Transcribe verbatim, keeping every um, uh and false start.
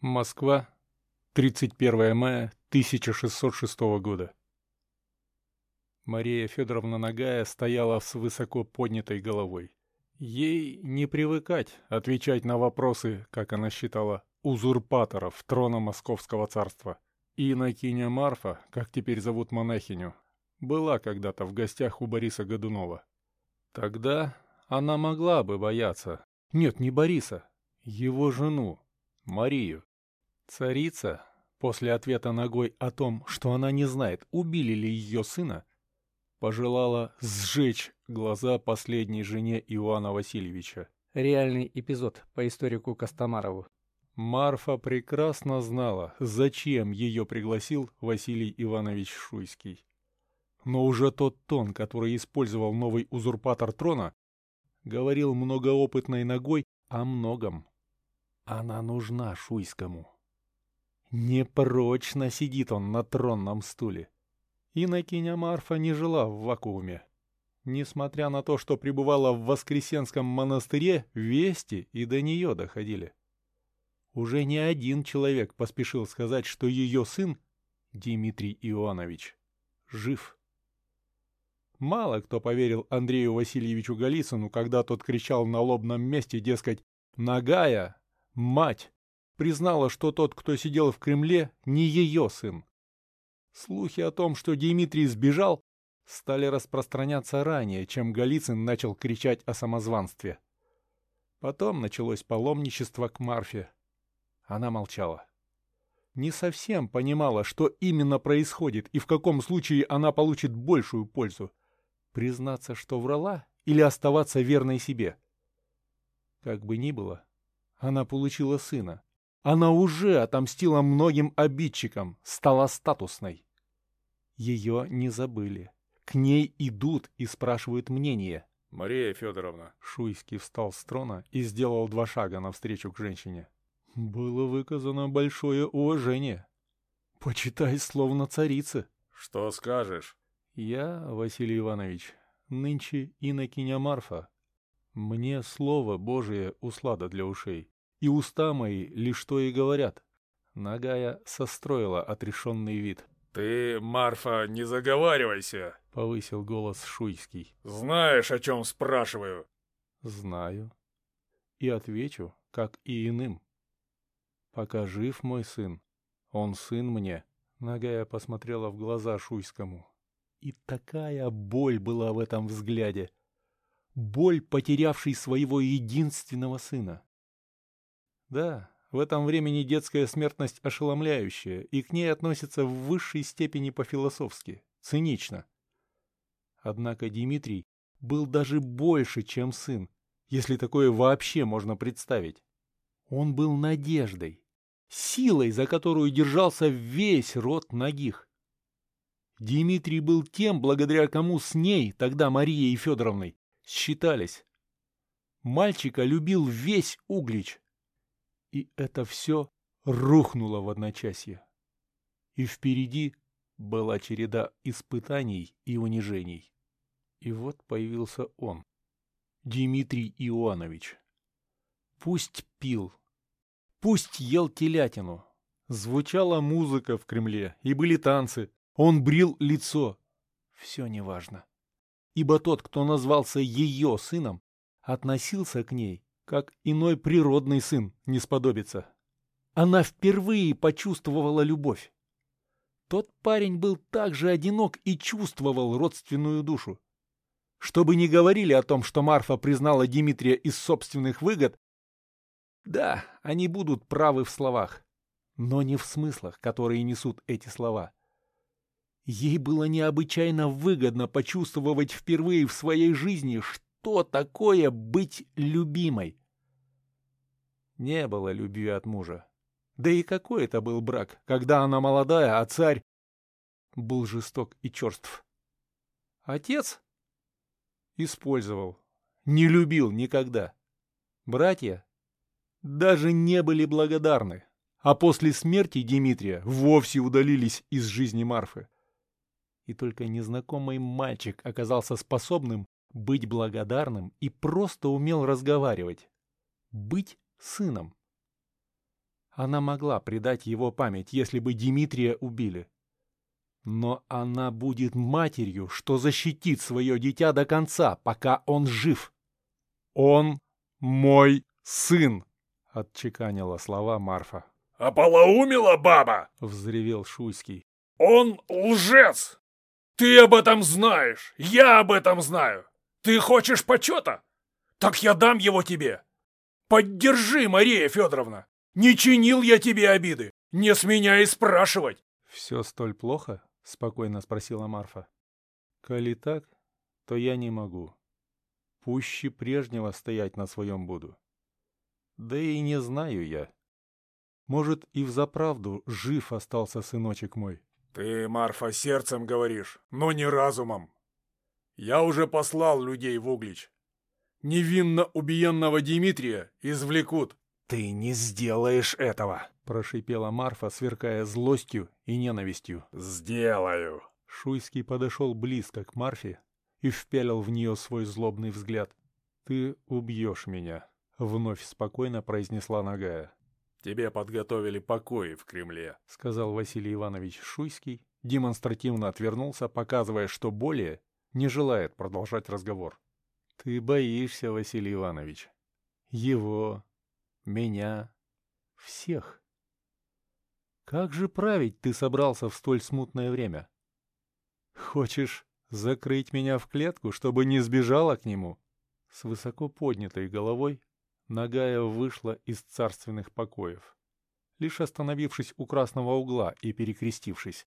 Москва, тридцать первое мая тысяча шестьсот шестого года. Мария Федоровна Нагая стояла с высоко поднятой головой. Ей не привыкать отвечать на вопросы, как она считала, узурпаторов трона Московского царства. Инокиня Марфа, как теперь зовут монахиню, была когда-то в гостях у Бориса Годунова. Тогда она могла бы бояться. Нет, не Бориса, его жену, Марию. Царица, после ответа ногой о том, что она не знает, убили ли ее сына, пожелала сжечь глаза последней жене Иоанна Васильевича. Реальный эпизод по историку Костомарову. Марфа прекрасно знала, зачем ее пригласил Василий Иванович Шуйский. Но уже тот тон, который использовал новый узурпатор трона, говорил многоопытной ногой о многом. Она нужна Шуйскому. Непрочно сидит он на тронном стуле. Инокиня Марфа не жила в вакууме. Несмотря на то, что пребывала в Воскресенском монастыре, вести и до нее доходили. Уже не один человек поспешил сказать, что ее сын, Дмитрий Иоанович, жив. Мало кто поверил Андрею Васильевичу Голицыну, когда тот кричал на лобном месте, дескать, «Нагая, мать!» признала, что тот, кто сидел в Кремле, не ее сын. Слухи о том, что Дмитрий сбежал, стали распространяться ранее, чем Голицын начал кричать о самозванстве. Потом началось паломничество к Марфе. Она молчала. Не совсем понимала, что именно происходит и в каком случае она получит большую пользу. Признаться, что врала, или оставаться верной себе. Как бы ни было, она получила сына. Она уже отомстила многим обидчикам, стала статусной. Ее не забыли. К ней идут и спрашивают мнение. «Мария Федоровна!» Шуйский встал с трона и сделал два шага навстречу к женщине. Было выказано большое уважение. Почитай, словно царица. «Что скажешь?» Я, Василий Иванович, нынче инокиня Марфа. Мне слово Божие услада для ушей. И уста мои лишь то и говорят. Нагая состроила отрешенный вид. «Ты, Марфа, не заговаривайся!» — повысил голос Шуйский. «Знаешь, о чем спрашиваю?» «Знаю. И отвечу, как и иным. Пока жив мой сын, он сын мне». Нагая посмотрела в глаза Шуйскому. И такая боль была в этом взгляде. Боль, потерявшей своего единственного сына. Да, в этом времени детская смертность ошеломляющая, и к ней относятся в высшей степени по-философски, цинично. Однако Дмитрий был даже больше, чем сын, если такое вообще можно представить. Он был надеждой, силой, за которую держался весь род Нагих. Дмитрий был тем, благодаря кому с ней, тогда Марией Федоровной, считались. Мальчика любил весь Углич. И это все рухнуло в одночасье. И впереди была череда испытаний и унижений. И вот появился он, Дмитрий Иоанович. Пусть пил, пусть ел телятину. Звучала музыка в Кремле, и были танцы. Он брил лицо. Все неважно. Ибо тот, кто назвался ее сыном, относился к ней, как иной природный сын не сподобится. Она впервые почувствовала любовь. Тот парень был так же одинок и чувствовал родственную душу. Что бы ни говорили о том, что Марфа признала Дмитрия из собственных выгод, да, они будут правы в словах, но не в смыслах, которые несут эти слова. Ей было необычайно выгодно почувствовать впервые в своей жизни, что такое быть любимой. Не было любви от мужа. Да и какой это был брак, когда она молодая, а царь был жесток и черств. Отец использовал, не любил никогда. Братья даже не были благодарны, а после смерти Дмитрия вовсе удалились из жизни Марфы. И только незнакомый мальчик оказался способным быть благодарным и просто умел разговаривать. Быть сыном. Она могла предать его память, если бы Дмитрия убили. Но она будет матерью, что защитит свое дитя до конца, пока он жив. «Он мой сын!» — отчеканила слова Марфа. «Ополоумела баба!» — взревел Шуйский. «Он лжец! Ты об этом знаешь! Я об этом знаю! Ты хочешь почета? Так я дам его тебе! Поддержи, Мария Федоровна! Не чинил я тебе обиды! Не с меня и спрашивать!» «Все столь плохо?» — спокойно спросила Марфа. «Коли так, то я не могу. Пуще прежнего стоять на своем буду. Да и не знаю я. Может, и взаправду жив остался сыночек мой». «Ты, Марфа, сердцем говоришь, но не разумом. Я уже послал людей в Углич. Невинно убиенного Дмитрия извлекут». «Ты не сделаешь этого!» — прошипела Марфа, сверкая злостью и ненавистью. «Сделаю!» Шуйский подошел близко к Марфе и впялил в нее свой злобный взгляд. «Ты убьешь меня», — вновь спокойно произнесла Нагая. «Тебе подготовили покои в Кремле», — сказал Василий Иванович Шуйский, демонстративно отвернулся, показывая, что более не желает продолжать разговор. «Ты боишься, Василий Иванович. Его, меня, всех. Как же править ты собрался в столь смутное время? Хочешь закрыть меня в клетку, чтобы не сбежала к нему?» С высоко поднятой головой Нагая вышла из царственных покоев. Лишь остановившись у красного угла и перекрестившись,